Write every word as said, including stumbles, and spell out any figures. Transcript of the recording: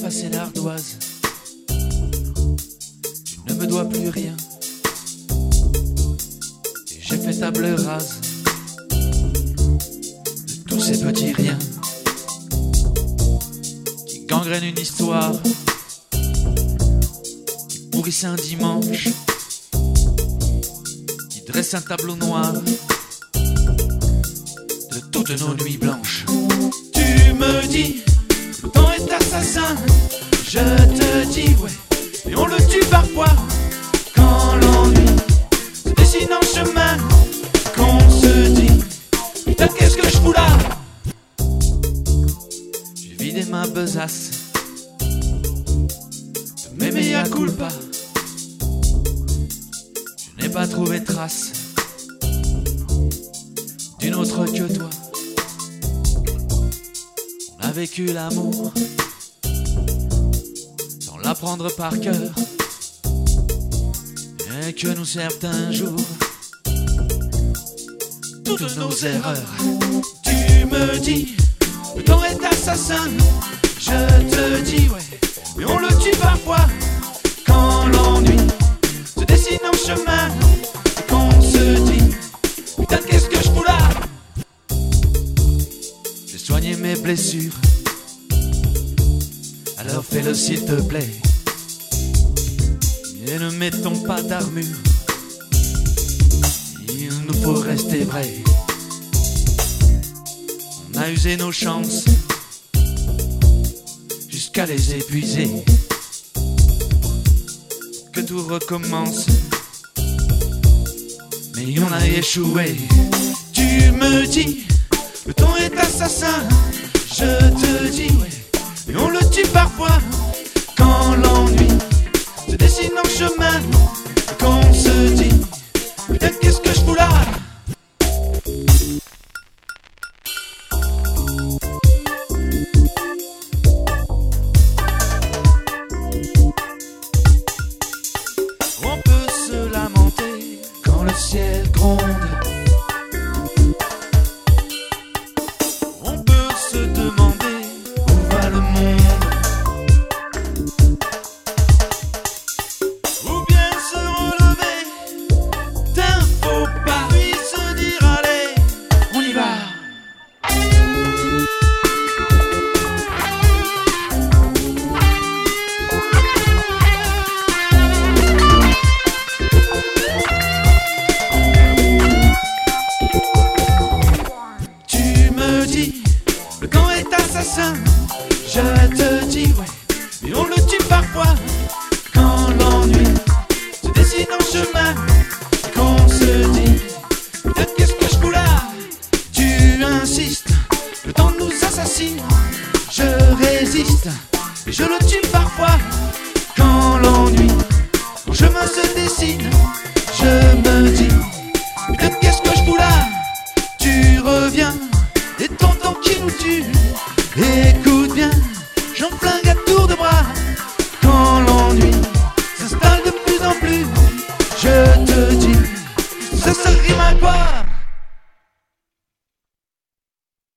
passé l'ardoise. Tu ne me dois plus rien. Et j'ai fait table rase de tous ces petits riens qui gangrènent une histoire, qui pourrissent un dimanche, qui dressent un tableau noir de toutes nos nuits blanches. Tu me dis, le temps est assassin. Je te dis, ouais, et on le tue parfois. Quand l'ennui se dessine en chemin, qu'on se dit, putain, qu'est-ce que je fous là? J'ai vidé ma besace de mes mea culpa. Je n'ai pas trouvé trace d'une autre que toi. On a vécu l'amour sans l'apprendre par cœur, et que nous servent un jour toutes nos erreurs. Tu me dis, le temps est assassin. Je te dis, ouais, mais on le tue parfois. Quand l'ennui se dessine en chemin, et qu'on se dit, putain, qu'est-ce que je fous là? J'ai soigné mes blessures, alors fais-le s'il te plaît. Et ne mettons pas d'armure, il nous faut rester vrai. On a usé nos chances jusqu'à les épuiser, que tout recommence, mais on a échoué. Tu me dis, le temps est assassin. Je te dis, ouais, et on le tue parfois. Quand l'ennui se dessine en chemin, qu'on se dit, putain, qu'est-ce que je fous là? On peut se lamenter quand le ciel gronde. On peut se demander où va le monde. Ou bien se relever d'un faux pas, puis se dire allez, on y va. Tu me dis, le camp est assassin. Je te dis, ouais, et on le tue parfois. Quand l'ennui se dessine en chemin, qu'on se dit, putain, qu'est-ce que je fous là? Tu insistes, le temps nous assassine. Je résiste, et je le tue parfois. Quand l'ennui mon chemin se dessine, je me dis, putain, qu'est-ce que je fous là? Tu reviens, et ton temps qui nous tue. Écoute bien, j'en flingue